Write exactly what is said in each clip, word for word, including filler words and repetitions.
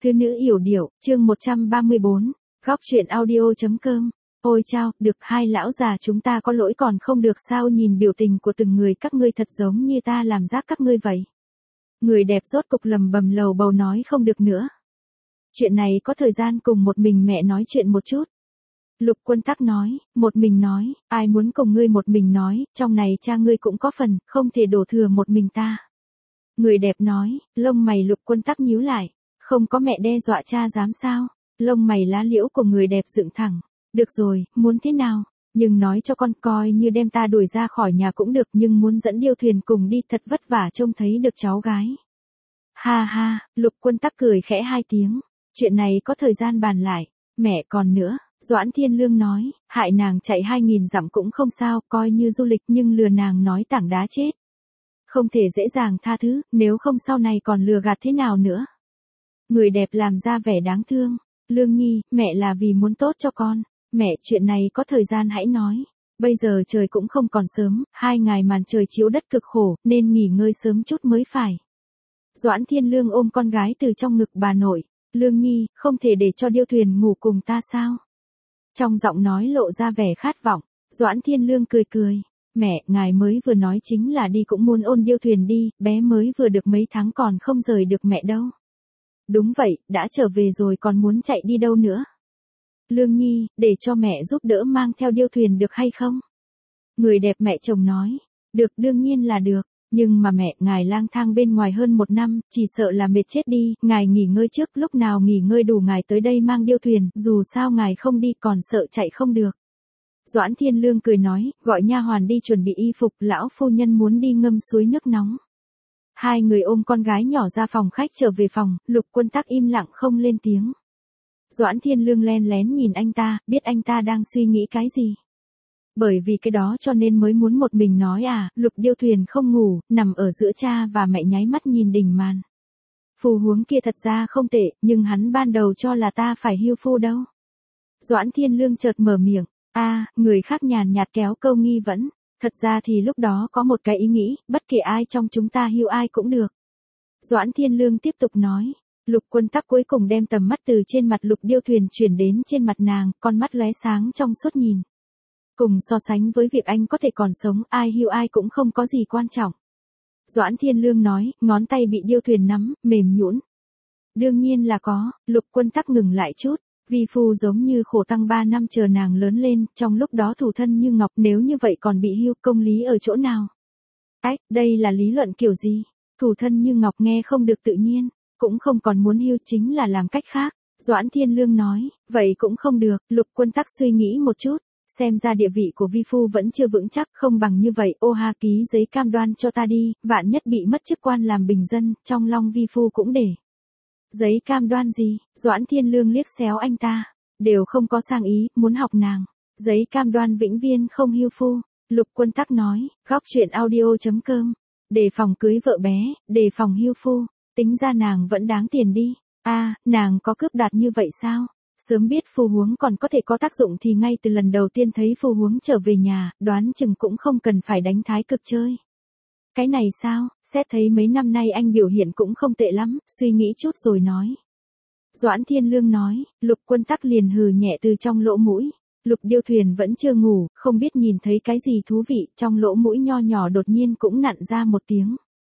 Thư nữ yểu điệu, chương một trăm ba mươi bốn, góc truyện audio.com. Ôi chao, được hai lão già chúng ta có lỗi còn không được sao, nhìn biểu tình của từng người các ngươi thật giống như ta làm rác các ngươi vậy. Người đẹp rốt cục lầm bầm lầu bầu nói không được nữa. Chuyện này có thời gian cùng một mình mẹ nói chuyện một chút. Lục Quân Tắc nói, một mình nói, ai muốn cùng ngươi một mình nói, trong này cha ngươi cũng có phần, không thể đổ thừa một mình ta. Người đẹp nói, lông mày Lục Quân Tắc nhíu lại, không có mẹ đe dọa cha dám sao, lông mày lá liễu của người đẹp dựng thẳng, được rồi, muốn thế nào, nhưng nói cho con coi như đem ta đuổi ra khỏi nhà cũng được nhưng muốn dẫn Điêu Thuyền cùng đi thật vất vả trông thấy được cháu gái. Ha ha, Lục Quân Tắc cười khẽ hai tiếng, chuyện này có thời gian bàn lại, mẹ còn nữa. Doãn Thiên Lương nói, hại nàng chạy hai nghìn dặm cũng không sao, coi như du lịch nhưng lừa nàng nói tảng đá chết. Không thể dễ dàng tha thứ, nếu không sau này còn lừa gạt thế nào nữa. Người đẹp làm ra vẻ đáng thương, Lương Nhi, mẹ là vì muốn tốt cho con, mẹ chuyện này có thời gian hãy nói, bây giờ trời cũng không còn sớm, hai ngày màn trời chiếu đất cực khổ, nên nghỉ ngơi sớm chút mới phải. Doãn Thiên Lương ôm con gái từ trong ngực bà nội, Lương Nhi, không thể để cho Điêu Thuyền ngủ cùng ta sao? Trong giọng nói lộ ra vẻ khát vọng, Doãn Thiên Lương cười cười, mẹ, ngài mới vừa nói chính là đi cũng muốn ôn Điêu Thuyền đi, bé mới vừa được mấy tháng còn không rời được mẹ đâu. Đúng vậy, đã trở về rồi còn muốn chạy đi đâu nữa? Lương Nhi, để cho mẹ giúp đỡ mang theo Điêu Thuyền được hay không? Người đẹp mẹ chồng nói, được đương nhiên là được, nhưng mà mẹ, ngài lang thang bên ngoài hơn một năm, chỉ sợ là mệt chết đi, ngài nghỉ ngơi trước, lúc nào nghỉ ngơi đủ ngài tới đây mang Điêu Thuyền, dù sao ngài không đi còn sợ chạy không được. Doãn Thiên Lương cười nói, gọi nha hoàn đi chuẩn bị y phục, lão phu nhân muốn đi ngâm suối nước nóng. Hai người ôm con gái nhỏ ra phòng khách trở về phòng, Lục Quân Tắc im lặng không lên tiếng. Doãn Thiên Lương len lén nhìn anh ta, biết anh ta đang suy nghĩ cái gì. Bởi vì cái đó cho nên mới muốn một mình nói à, Lục Điêu Thuyền không ngủ, nằm ở giữa cha và mẹ nháy mắt nhìn đỉnh màn. Phù huống kia thật ra không tệ, nhưng hắn ban đầu cho là ta phải hưu phu đâu. Doãn Thiên Lương chợt mở miệng, a à, người khác nhàn nhạt kéo câu nghi vấn, thật ra thì lúc đó có một cái ý nghĩ, bất kể ai trong chúng ta hưu ai cũng được. Doãn Thiên Lương tiếp tục nói. Lục Quân Tắc cuối cùng đem tầm mắt từ trên mặt Lục Điêu Thuyền chuyển đến trên mặt nàng, con mắt lóe sáng trong suốt nhìn. Cùng so sánh với việc anh có thể còn sống, ai hưu ai cũng không có gì quan trọng. Doãn Thiên Lương nói, ngón tay bị Điêu Thuyền nắm, mềm nhũn. Đương nhiên là có, Lục Quân Tắc ngừng lại chút, vi phu giống như khổ tăng ba năm chờ nàng lớn lên, trong lúc đó thủ thân như ngọc, nếu như vậy còn bị hưu, công lý ở chỗ nào? Ách, đây là lý luận kiểu gì? Thủ thân như ngọc nghe không được tự nhiên, cũng không còn muốn hưu chính là làm cách khác. Doãn Thiên Lương nói, vậy cũng không được, Lục Quân Tắc suy nghĩ một chút. Xem ra địa vị của vi phu vẫn chưa vững chắc, không bằng như vậy, ô ha ký giấy cam đoan cho ta đi, vạn nhất bị mất chức quan làm bình dân, trong lòng vi phu cũng để. Giấy cam đoan gì? Doãn Thiên Lương liếc xéo anh ta, đều không có sang ý, muốn học nàng. Giấy cam đoan vĩnh viên không hưu phu, Lục Quân Tắc nói, góc truyện audio.com, đề phòng cưới vợ bé, đề phòng hưu phu, tính ra nàng vẫn đáng tiền đi, a à, nàng có cướp đoạt như vậy sao? Sớm biết phù huống còn có thể có tác dụng thì ngay từ lần đầu tiên thấy phù huống trở về nhà, đoán chừng cũng không cần phải đánh thái cực chơi. Cái này sao, xét thấy mấy năm nay anh biểu hiện cũng không tệ lắm, suy nghĩ chút rồi nói. Doãn Thiên Lương nói, Lục Quân Tắc liền hừ nhẹ từ trong lỗ mũi. Lục Điêu Thuyền vẫn chưa ngủ, không biết nhìn thấy cái gì thú vị, trong lỗ mũi nho nhỏ đột nhiên cũng nặn ra một tiếng.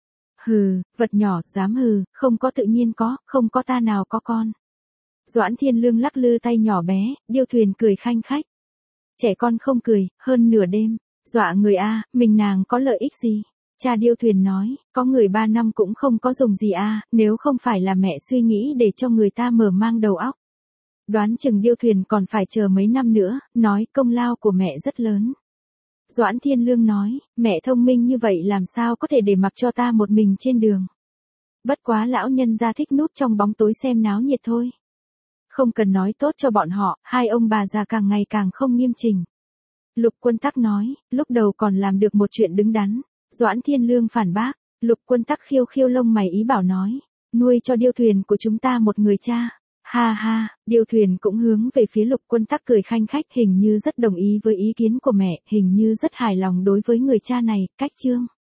Hừ, vật nhỏ, dám hừ, không có tự nhiên có, không có ta nào có con. Doãn Thiên Lương lắc lư tay nhỏ bé, Điêu Thuyền cười khanh khách. Trẻ con không cười, hơn nửa đêm, dọa người a, mình nàng có lợi ích gì? Cha Điêu Thuyền nói, có người ba năm cũng không có dùng gì a, nếu không phải là mẹ suy nghĩ để cho người ta mở mang đầu óc. Đoán chừng Điêu Thuyền còn phải chờ mấy năm nữa, nói công lao của mẹ rất lớn. Doãn Thiên Lương nói, mẹ thông minh như vậy làm sao có thể để mặc cho ta một mình trên đường. Bất quá lão nhân gia thích núp trong bóng tối xem náo nhiệt thôi. Không cần nói tốt cho bọn họ, hai ông bà già càng ngày càng không nghiêm chỉnh. Lục Quân Tắc nói, lúc đầu còn làm được một chuyện đứng đắn. Doãn Thiên Lương phản bác, Lục Quân Tắc khiêu khiêu lông mày ý bảo nói, nuôi cho Điêu Thuyền của chúng ta một người cha. Ha ha, Điêu Thuyền cũng hướng về phía Lục Quân Tắc cười khanh khách, hình như rất đồng ý với ý kiến của mẹ, hình như rất hài lòng đối với người cha này, cách chương.